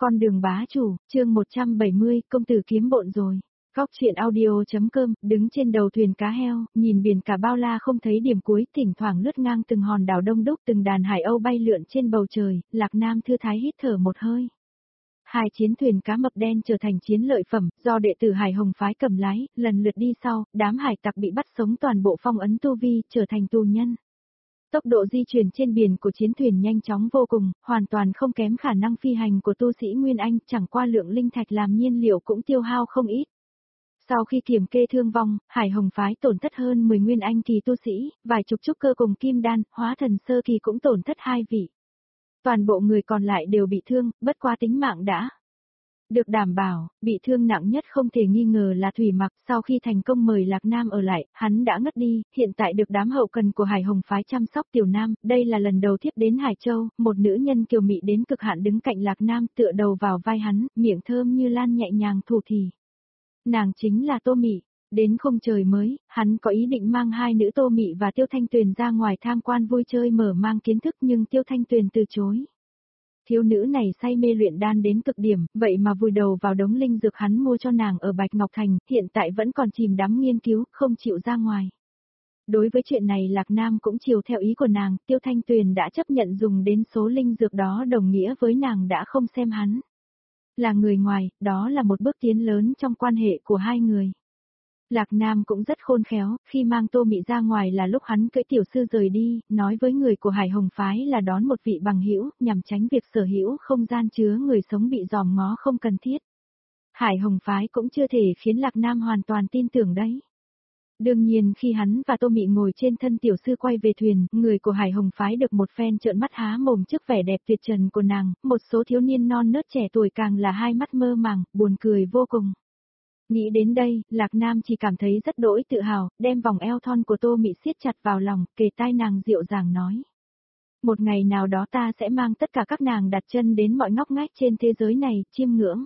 Con đường bá chủ, chương 170, công tử kiếm bộn rồi. Góc chuyện audio.com, đứng trên đầu thuyền cá heo, nhìn biển cả bao la không thấy điểm cuối, thỉnh thoảng lướt ngang từng hòn đảo đông đúc, từng đàn hải âu bay lượn trên bầu trời, Lạc Nam thư thái hít thở một hơi. Hai chiến thuyền cá mập đen trở thành chiến lợi phẩm, do đệ tử Hải Hồng phái cầm lái, lần lượt đi sau, đám hải tặc bị bắt sống toàn bộ phong ấn tu vi, trở thành tù nhân. Tốc độ di chuyển trên biển của chiến thuyền nhanh chóng vô cùng, hoàn toàn không kém khả năng phi hành của tu sĩ Nguyên Anh, chẳng qua lượng linh thạch làm nhiên liệu cũng tiêu hao không ít. Sau khi kiểm kê thương vong, Hải Hồng phái tổn thất hơn 10 Nguyên Anh kỳ tu sĩ, vài chục trúc cơ cùng kim đan, hóa thần sơ kỳ cũng tổn thất 2 vị. Toàn bộ người còn lại đều bị thương, bất quá tính mạng đã được đảm bảo. Bị thương nặng nhất không thể nghi ngờ là Thủy Mặc, sau khi thành công mời Lạc Nam ở lại, hắn đã ngất đi, hiện tại được đám hậu cần của Hải Hồng phái chăm sóc. Tiểu Nam, đây là lần đầu tiếp đến Hải Châu, một nữ nhân kiều mị đến cực hạn đứng cạnh Lạc Nam, tựa đầu vào vai hắn, miệng thơm như lan nhẹ nhàng thủ thỉ. Nàng chính là Tô Mị. Đến khung trời mới, hắn có ý định mang hai nữ Tô Mị và Tiêu Thanh Tuyền ra ngoài tham quan vui chơi mở mang kiến thức, nhưng Tiêu Thanh Tuyền từ chối. Thiếu nữ này say mê luyện đan đến cực điểm, vậy mà vùi đầu vào đống linh dược hắn mua cho nàng ở Bạch Ngọc Thành, hiện tại vẫn còn chìm đắm nghiên cứu, không chịu ra ngoài. Đối với chuyện này Lạc Nam cũng chiều theo ý của nàng, Tiêu Thanh Tuyền đã chấp nhận dùng đến số linh dược đó, đồng nghĩa với nàng đã không xem hắn là người ngoài, đó là một bước tiến lớn trong quan hệ của hai người. Lạc Nam cũng rất khôn khéo, khi mang Tô Mị ra ngoài là lúc hắn cưỡi tiểu sư rời đi, nói với người của Hải Hồng phái là đón một vị bằng hữu, nhằm tránh việc sở hữu không gian chứa người sống bị dòm ngó không cần thiết. Hải Hồng phái cũng chưa thể khiến Lạc Nam hoàn toàn tin tưởng đấy. Đương nhiên khi hắn và Tô Mị ngồi trên thân tiểu sư quay về thuyền, người của Hải Hồng phái được một phen trợn mắt há mồm trước vẻ đẹp tuyệt trần của nàng, một số thiếu niên non nớt trẻ tuổi càng là hai mắt mơ màng, buồn cười vô cùng. Nghĩ đến đây, Lạc Nam chỉ cảm thấy rất đỗi tự hào, đem vòng eo thon của Tô Mị siết chặt vào lòng, kề tai nàng dịu dàng nói. Một ngày nào đó ta sẽ mang tất cả các nàng đặt chân đến mọi ngóc ngách trên thế giới này, chiêm ngưỡng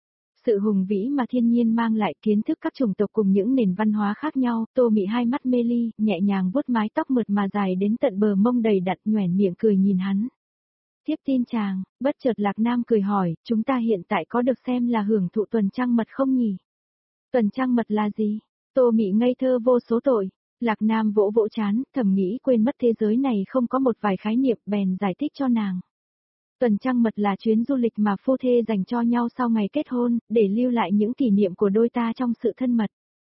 sự hùng vĩ mà thiên nhiên mang lại, kiến thức các chủng tộc cùng những nền văn hóa khác nhau. Tô Mị hai mắt mê ly, nhẹ nhàng vuốt mái tóc mượt mà dài đến tận bờ mông đầy đặn, nhoẻn miệng cười nhìn hắn. Tiếp tin chàng, bất chợt Lạc Nam cười hỏi, chúng ta hiện tại có được xem là hưởng thụ tuần trăng mật không nhỉ? Tuần trăng mật là gì? Tô Mị ngây thơ vô số tội. Lạc Nam vỗ vỗ chán, thầm nghĩ quên mất thế giới này không có một vài khái niệm, bèn giải thích cho nàng. Tuần trăng mật là chuyến du lịch mà phu thê dành cho nhau sau ngày kết hôn, để lưu lại những kỷ niệm của đôi ta trong sự thân mật.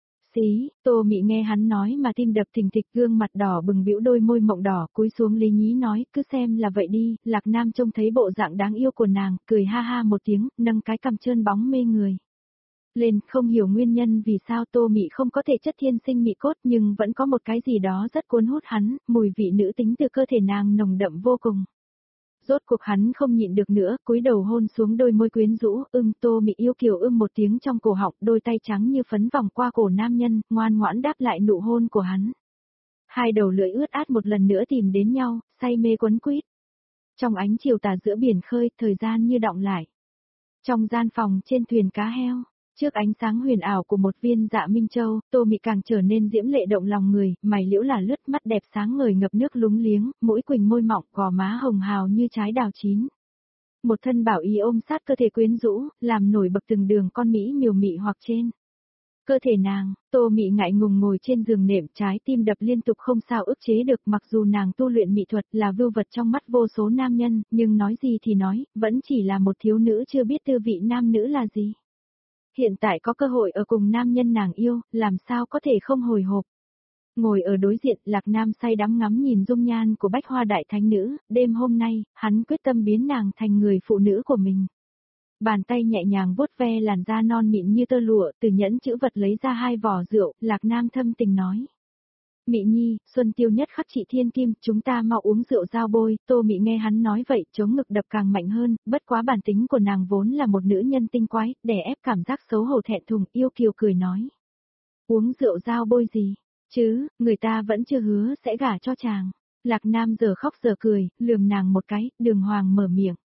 Xí, Tô Mị nghe hắn nói mà tim đập thình thịch, gương mặt đỏ bừng, bĩu đôi môi mọng đỏ, cúi xuống lý nhí nói, cứ xem là vậy đi. Lạc Nam trông thấy bộ dạng đáng yêu của nàng, cười ha ha một tiếng, nâng cái cằm trơn bóng mê người lên, không hiểu nguyên nhân vì sao Tô Mị không có thể chất thiên sinh mị cốt, nhưng vẫn có một cái gì đó rất cuốn hút hắn, mùi vị nữ tính từ cơ thể nàng nồng đậm vô cùng. Rốt cuộc hắn không nhịn được nữa, cúi đầu hôn xuống đôi môi quyến rũ, Tô Mị yêu kiều một tiếng trong cổ họng, đôi tay trắng như phấn vòng qua cổ nam nhân, ngoan ngoãn đáp lại nụ hôn của hắn. Hai đầu lưỡi ướt át một lần nữa tìm đến nhau, say mê quấn quýt. Trong ánh chiều tà giữa biển khơi, thời gian như đọng lại. Trong gian phòng trên thuyền cá heo, trước ánh sáng huyền ảo của một viên dạ minh châu, Tô Mị càng trở nên diễm lệ động lòng người, mày liễu là lướt, mắt đẹp sáng ngời ngập nước lúng liếng, mũi quỳnh môi mọng, gò má hồng hào như trái đào chín. Một thân bảo y ôm sát cơ thể quyến rũ, làm nổi bật từng đường con mỹ miều mị hoặc trên cơ thể nàng. Tô Mị ngại ngùng ngồi trên giường nệm, trái tim đập liên tục không sao ức chế được, mặc dù nàng tu luyện mỹ thuật là vưu vật trong mắt vô số nam nhân, nhưng nói gì thì nói, vẫn chỉ là một thiếu nữ chưa biết tư vị nam nữ là gì. Hiện tại có cơ hội ở cùng nam nhân nàng yêu, làm sao có thể không hồi hộp. Ngồi ở đối diện, Lạc Nam say đắm ngắm nhìn dung nhan của Bách Hoa Đại Thánh Nữ, đêm hôm nay, hắn quyết tâm biến nàng thành người phụ nữ của mình. Bàn tay nhẹ nhàng vuốt ve làn da non mịn như tơ lụa, từ nhẫn chữ vật lấy ra 2 vỏ rượu, Lạc Nam thâm tình nói. Mị nhi, xuân tiêu nhất khắc trị thiên kim, chúng ta mau uống rượu giao bôi. Tô Mị nghe hắn nói vậy, chống ngực đập càng mạnh hơn, bất quá bản tính của nàng vốn là một nữ nhân tinh quái, đè ép cảm giác xấu hổ thẹn thùng, yêu kiều cười nói. Uống rượu giao bôi gì? Chứ, người ta vẫn chưa hứa sẽ gả cho chàng. Lạc Nam giờ khóc giờ cười, lườm nàng một cái, đường hoàng mở miệng.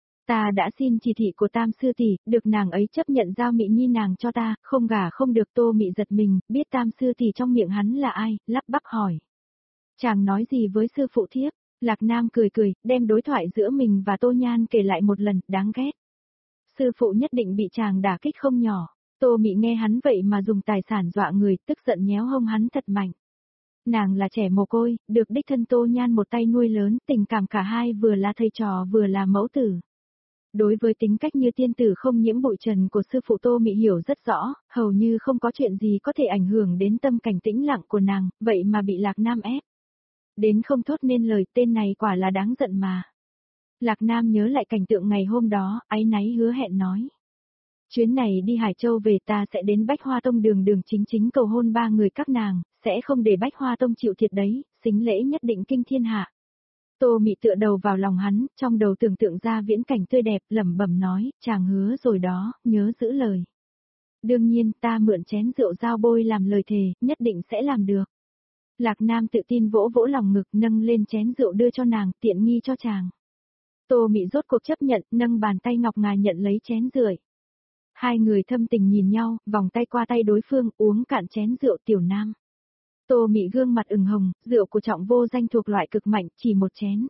Ta đã xin chỉ thị của Tam sư tỷ, được nàng ấy chấp nhận giao Mị nhi nàng cho ta, không gả không được. Tô Mị giật mình, biết Tam sư tỷ trong miệng hắn là ai, lắp bắp hỏi. Chàng nói gì với sư phụ thiếp? Lạc Nam cười cười, đem đối thoại giữa mình và Tô Nhan kể lại một lần, đáng ghét. Sư phụ nhất định bị chàng đả kích không nhỏ. Tô Mị nghe hắn vậy mà dùng tài sản dọa người, tức giận nhéo hông hắn thật mạnh. Nàng là trẻ mồ côi, được đích thân Tô Nhan một tay nuôi lớn, tình cảm cả hai vừa là thầy trò vừa là mẫu tử. Đối với tính cách như tiên tử không nhiễm bụi trần của sư phụ Tô Mị hiểu rất rõ, hầu như không có chuyện gì có thể ảnh hưởng đến tâm cảnh tĩnh lặng của nàng, vậy mà bị Lạc Nam ép. Đến không thốt nên lời, tên này quả là đáng giận mà. Lạc Nam nhớ lại cảnh tượng ngày hôm đó, áy náy hứa hẹn nói. Chuyến này đi Hải Châu về ta sẽ đến Bách Hoa Tông đường chính chính cầu hôn ba người các nàng, sẽ không để Bách Hoa Tông chịu thiệt đấy, xính lễ nhất định kinh thiên hạ. Tô Mị tựa đầu vào lòng hắn, trong đầu tưởng tượng ra viễn cảnh tươi đẹp, lẩm bẩm nói, chàng hứa rồi đó, nhớ giữ lời. Đương nhiên, ta mượn chén rượu giao bôi làm lời thề, nhất định sẽ làm được. Lạc Nam tự tin vỗ vỗ lòng ngực, nâng lên chén rượu đưa cho nàng, tiện nghi cho chàng. Tô Mị rốt cuộc chấp nhận, nâng bàn tay ngọc ngà nhận lấy chén rượu. Hai người thâm tình nhìn nhau, vòng tay qua tay đối phương, uống cạn chén rượu Tiểu Nam. Tô Mị gương mặt ửng hồng, rượu của Trọng Vô Danh thuộc loại cực mạnh, chỉ một chén.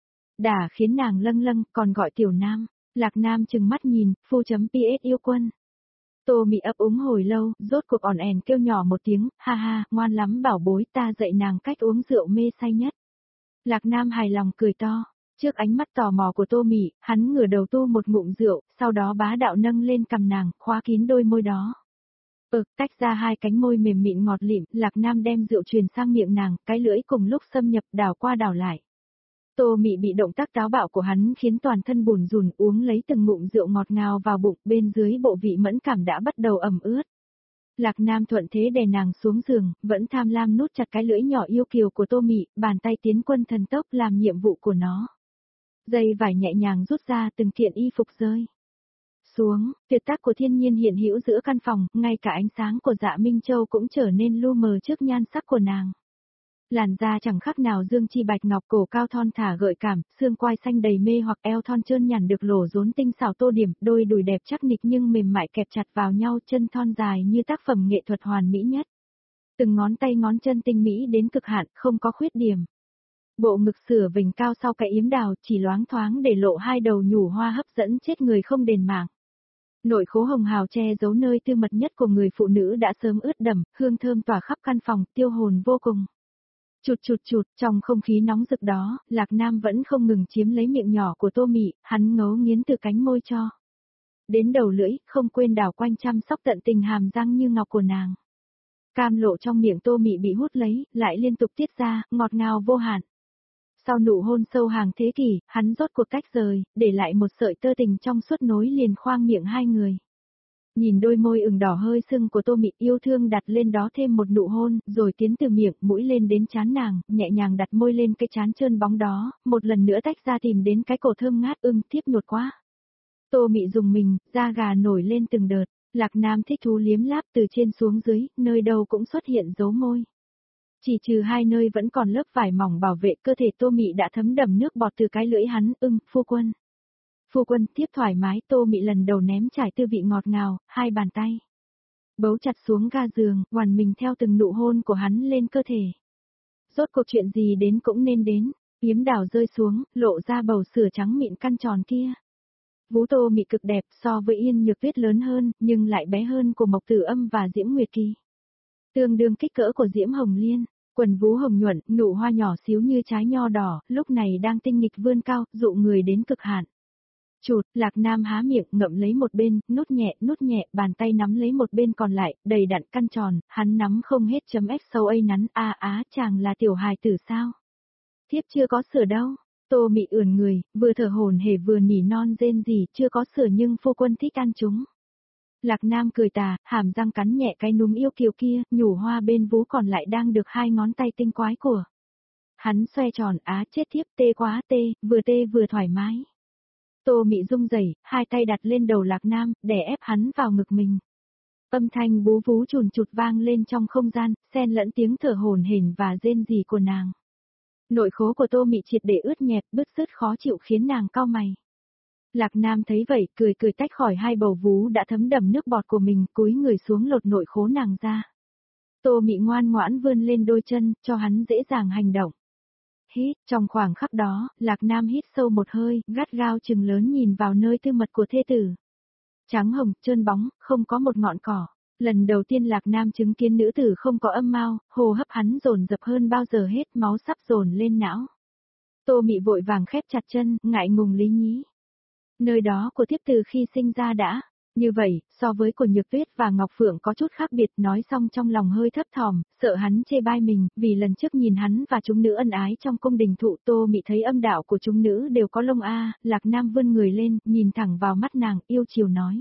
Đã khiến nàng lâng lâng, còn gọi Tiểu Nam. Lạc Nam trừng mắt nhìn, phu.ps yêu quân. Tô Mị ấp úng hồi lâu, rốt cuộc ỏn ẻn kêu nhỏ một tiếng, ha ha, ngoan lắm bảo bối, ta dạy nàng cách uống rượu mê say nhất. Lạc Nam hài lòng cười to. Trước ánh mắt tò mò của Tô Mị, hắn ngửa đầu tu một ngụm rượu, sau đó bá đạo nâng lên cằm nàng, khóa kín đôi môi đó. Tách ra hai cánh môi mềm mịn ngọt lịm, Lạc Nam đem rượu truyền sang miệng nàng, cái lưỡi cùng lúc xâm nhập đảo qua đảo lại. Tô Mị bị động tác táo bạo của hắn khiến toàn thân bùn rùn, uống lấy từng ngụm rượu ngọt ngào vào bụng, bên dưới bộ vị mẫn cảm đã bắt đầu ẩm ướt. Lạc Nam thuận thế đè nàng xuống giường, vẫn tham lam nút chặt cái lưỡi nhỏ yêu kiều của Tô Mị, bàn tay tiến quân thần tốc làm nhiệm vụ của nó. Dây vải nhẹ nhàng rút ra, từng kiện y phục rơi xuống, tuyệt tác của thiên nhiên hiện hữu giữa căn phòng, ngay cả ánh sáng của Dạ Minh Châu cũng trở nên lu mờ trước nhan sắc của nàng. Làn da chẳng khác nào dương chi bạch ngọc, cổ cao thon thả gợi cảm, xương quai xanh đầy mê hoặc, eo thon trơn nhẵn được lổ rốn tinh xảo tô điểm, đôi đùi đẹp chắc nịch nhưng mềm mại kẹp chặt vào nhau, chân thon dài như tác phẩm nghệ thuật hoàn mỹ nhất. Từng ngón tay ngón chân tinh mỹ đến cực hạn, không có khuyết điểm. Bộ ngực sửa vành cao sau cái yếm đào, chỉ loáng thoáng để lộ hai đầu nhủ hoa hấp dẫn chết người không đền mạng. Nội khố hồng hào che giấu nơi tư mật nhất của người phụ nữ đã sớm ướt đẫm, hương thơm tỏa khắp căn phòng, tiêu hồn vô cùng. Chụt, trong không khí nóng rực đó, Lạc Nam vẫn không ngừng chiếm lấy miệng nhỏ của Tô Mị, hắn ngấu nghiến từ cánh môi cho đến đầu lưỡi, không quên đảo quanh chăm sóc tận tình hàm răng như ngọc của nàng. Cam lộ trong miệng Tô Mị bị hút lấy, lại liên tục tiết ra, ngọt ngào vô hạn. Sau nụ hôn sâu hàng thế kỷ, hắn rốt cuộc tách rời, để lại một sợi tơ tình trong suốt nối liền khoang miệng hai người. Nhìn đôi môi ửng đỏ hơi sưng của Tô Mị, yêu thương đặt lên đó thêm một nụ hôn, rồi tiến từ miệng, mũi lên đến trán nàng, nhẹ nhàng đặt môi lên cái trán trơn bóng đó, một lần nữa tách ra tìm đến cái cổ thơm ngát tiếp nhột quá. Tô Mị dùng mình, da gà nổi lên từng đợt, Lạc Nam thích thú liếm láp từ trên xuống dưới, nơi đâu cũng xuất hiện dấu môi. Chỉ trừ hai nơi vẫn còn lớp vải mỏng bảo vệ, cơ thể Tô Mị đã thấm đẫm nước bọt từ cái lưỡi hắn, phu quân. Phu quân, tiếp thoải mái, Tô Mị lần đầu ném trải tư vị ngọt ngào, hai bàn tay bấu chặt xuống ga giường, hoàn mình theo từng nụ hôn của hắn lên cơ thể. Rốt cuộc chuyện gì đến cũng nên đến, yếm đào rơi xuống, lộ ra bầu sữa trắng mịn căn tròn kia. Vú Tô Mị cực đẹp, so với Yên Nhược Tuyết lớn hơn, nhưng lại bé hơn của Mộc Tử Âm và Diễm Nguyệt Kỳ. Tương đương kích cỡ của Diễm Hồng Liên, quần vú hồng nhuận, nụ hoa nhỏ xíu như trái nho đỏ, lúc này đang tinh nghịch vươn cao, dụ người đến cực hạn. Lạc Nam há miệng ngậm lấy một bên, nút nhẹ, bàn tay nắm lấy một bên còn lại, đầy đặn căn tròn, hắn nắm không hết .XOA nắn, chàng là tiểu hài tử sao? Thiếp chưa có sửa đâu. Tô Mị ườn người, vừa thở hổn hển vừa nỉ non rên rỉ, chưa có sửa nhưng phu quân thích ăn chúng. Lạc Nam cười tà, hàm răng cắn nhẹ cái núm yêu kiều kia, nhủ hoa bên vú còn lại đang được hai ngón tay tinh quái của hắn xoe tròn, chết thiếp, tê quá tê vừa thoải mái. Tô Mị rung rẩy, hai tay đặt lên đầu Lạc Nam, đè ép hắn vào ngực mình. Âm thanh bú vú chùn chụt vang lên trong không gian, xen lẫn tiếng thở hổn hển và rên rỉ của nàng. Nội khố của Tô Mị triệt để ướt nhẹp, bứt rứt khó chịu khiến nàng cau mày. Lạc Nam thấy vậy, cười tách khỏi hai bầu vú đã thấm đẫm nước bọt của mình, cúi người xuống lột nội khố nàng ra. Tô Mị ngoan ngoãn vươn lên đôi chân, cho hắn dễ dàng hành động. Trong khoảng khắc đó, Lạc Nam hít sâu một hơi, gắt gao trừng lớn nhìn vào nơi tư mật của thê tử. Trắng hồng, trơn bóng, không có một ngọn cỏ. Lần đầu tiên Lạc Nam chứng kiến nữ tử không có âm mao, hô hấp hắn dồn dập hơn bao giờ hết, máu sắp dồn lên não. Tô Mị vội vàng khép chặt chân, ngại ngùng lý nhí. Nơi đó của thiếp từ khi sinh ra đã. Như vậy, so với của Nhược Tuyết và Ngọc Phượng có chút khác biệt, nói xong trong lòng hơi thấp thỏm, sợ hắn chê bai mình, vì lần trước nhìn hắn và chúng nữ ân ái trong cung đình thụ. Tô Mị thấy âm đạo của chúng nữ đều có lông Lạc Nam vươn người lên, nhìn thẳng vào mắt nàng, yêu chiều nói.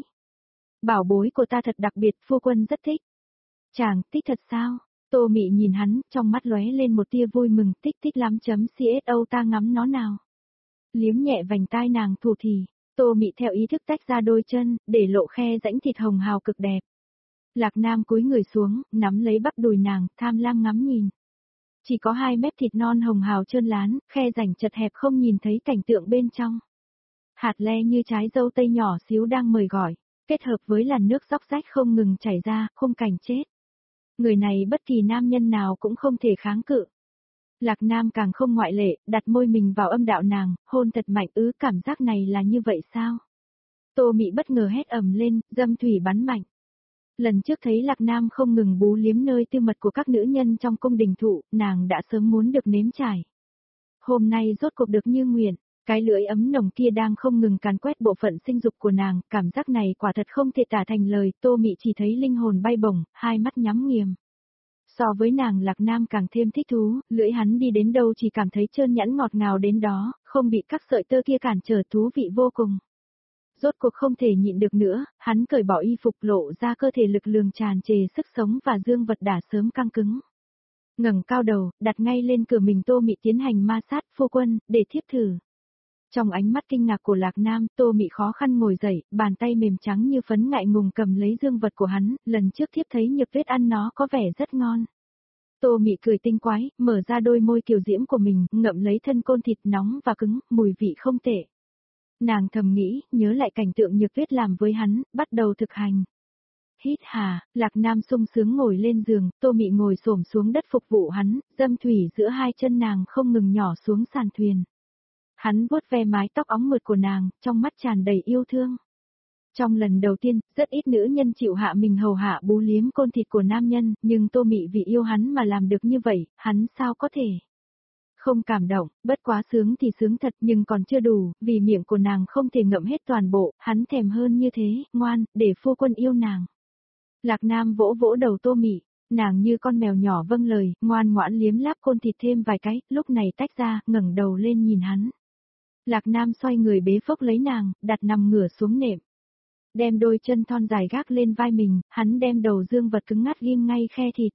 Bảo bối của ta thật đặc biệt, phu quân rất thích. Chàng, thích thật sao? Tô Mị nhìn hắn, trong mắt lóe lên một tia vui mừng, thích lắm CSO, ta ngắm nó nào. Liếm nhẹ vành tai nàng thủ thì. Tô Mị theo ý thức tách ra đôi chân, để lộ khe rãnh thịt hồng hào cực đẹp. Lạc Nam cúi người xuống, nắm lấy bắp đùi nàng, tham lam ngắm nhìn. Chỉ có 2 mét thịt non hồng hào trơn lán, khe rãnh chật hẹp không nhìn thấy cảnh tượng bên trong. Hạt le như trái dâu tây nhỏ xíu đang mời gọi, kết hợp với làn nước róc rách không ngừng chảy ra, khung cảnh chết. Người này bất kỳ nam nhân nào cũng không thể kháng cự. Lạc Nam càng không ngoại lệ, đặt môi mình vào âm đạo nàng, hôn thật mạnh, cảm giác này là như vậy sao? Tô Mị bất ngờ hét ầm lên, dâm thủy bắn mạnh. Lần trước thấy Lạc Nam không ngừng bú liếm nơi tư mật của các nữ nhân trong cung đình thụ, nàng đã sớm muốn được nếm trải. Hôm nay rốt cuộc được như nguyện, cái lưỡi ấm nồng kia đang không ngừng càn quét bộ phận sinh dục của nàng, cảm giác này quả thật không thể tả thành lời. Tô Mị chỉ thấy linh hồn bay bổng, hai mắt nhắm nghiền. So với nàng, Lạc Nam càng thêm thích thú, lưỡi hắn đi đến đâu chỉ cảm thấy trơn nhẵn ngọt ngào đến đó, không bị các sợi tơ kia cản trở, thú vị vô cùng. Rốt cuộc không thể nhịn được nữa, hắn cởi bỏ y phục, lộ ra cơ thể lực lượng tràn trề sức sống và dương vật đã sớm căng cứng. Ngẩng cao đầu, đặt ngay lên cửa mình. Tô Mị tiến hành ma sát. Phu quân, để thiếp thử. Trong ánh mắt kinh ngạc của Lạc Nam, Tô Mị khó khăn ngồi dậy, bàn tay mềm trắng như phấn ngại ngùng cầm lấy dương vật của hắn, lần trước thiếp thấy Nhược Tuyết ăn nó có vẻ rất ngon. Tô Mị cười tinh quái, mở ra đôi môi kiều diễm của mình, ngậm lấy thân côn thịt nóng và cứng, mùi vị không tệ. Nàng thầm nghĩ, nhớ lại cảnh tượng Nhược Tuyết làm với hắn, bắt đầu thực hành. Hít hà, Lạc Nam sung sướng ngồi lên giường, Tô Mị ngồi xổm xuống đất phục vụ hắn, dâm thủy giữa hai chân nàng không ngừng nhỏ xuống sàn thuyền. Hắn vuốt ve mái tóc óng mượt của nàng, trong mắt tràn đầy yêu thương. Trong lần đầu tiên, rất ít nữ nhân chịu hạ mình hầu hạ bú liếm côn thịt của nam nhân, nhưng Tô Mị vì yêu hắn mà làm được như vậy, hắn sao có thể không cảm động. Bất quá sướng thì sướng thật, nhưng còn chưa đủ, vì miệng của nàng không thể ngậm hết toàn bộ, hắn thèm hơn như thế. Ngoan, để phu quân yêu nàng. Lạc Nam vỗ vỗ đầu Tô Mị, nàng như con mèo nhỏ vâng lời, ngoan ngoãn liếm láp côn thịt thêm vài cái, lúc này tách ra, ngẩng đầu lên nhìn hắn. Lạc Nam xoay người bế phốc lấy nàng, đặt nằm ngửa xuống nệm. Đem đôi chân thon dài gác lên vai mình, hắn đem đầu dương vật cứng ngắt ghim ngay khe thịt.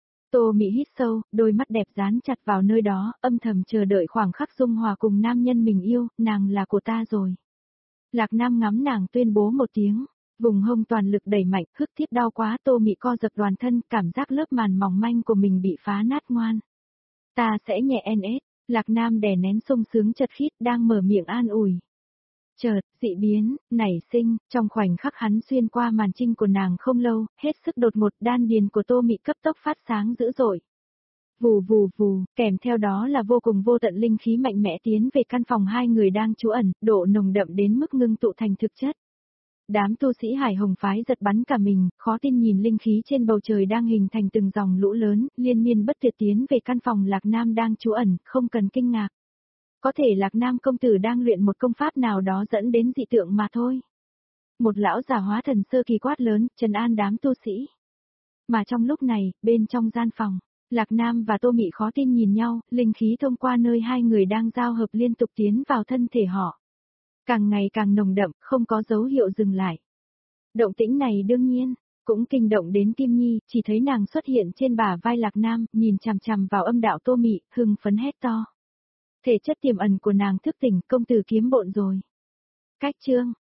Tô Mị hít sâu, đôi mắt đẹp dán chặt vào nơi đó, âm thầm chờ đợi khoảng khắc dung hòa cùng nam nhân mình yêu, nàng là của ta rồi. Lạc Nam ngắm nàng tuyên bố một tiếng, vùng hông toàn lực đẩy mạnh, hức thiếp đau quá. Tô Mị co giật toàn thân, cảm giác lớp màn mỏng manh của mình bị phá nát. Ngoan. Ta sẽ nhẹ NS, Lạc Nam đè nén sung sướng chật khít, đang mở miệng an ủi. Chợt, dị biến, nảy sinh, trong khoảnh khắc hắn xuyên qua màn trinh của nàng không lâu, hết sức đột ngột, đan điền của Tô Mị cấp tốc phát sáng dữ dội. Vù vù vù, kèm theo đó là vô cùng vô tận linh khí mạnh mẽ tiến về căn phòng hai người đang trú ẩn, độ nồng đậm đến mức ngưng tụ thành thực chất. Đám tu sĩ Hải Hồng phái giật bắn cả mình, khó tin nhìn linh khí trên bầu trời đang hình thành từng dòng lũ lớn, liên miên bất tuyệt tiến về căn phòng Lạc Nam đang trú ẩn, không cần kinh ngạc. Có thể Lạc Nam công tử đang luyện một công pháp nào đó dẫn đến dị tượng mà thôi. Một lão già hóa thần sơ kỳ quát lớn, trấn an đám tu sĩ. Mà trong lúc này, bên trong gian phòng, Lạc Nam và Tô Mị khó tin nhìn nhau, linh khí thông qua nơi hai người đang giao hợp liên tục tiến vào thân thể họ. Càng ngày càng nồng đậm, không có dấu hiệu dừng lại. Động tĩnh này đương nhiên cũng kinh động đến Kim Nhi, chỉ thấy nàng xuất hiện trên bả vai Lạc Nam, nhìn chằm chằm vào âm đạo Tô Mị, hưng phấn hét to. Thể chất tiềm ẩn của nàng thức tỉnh, công tử kiếm bộn rồi. Cách chương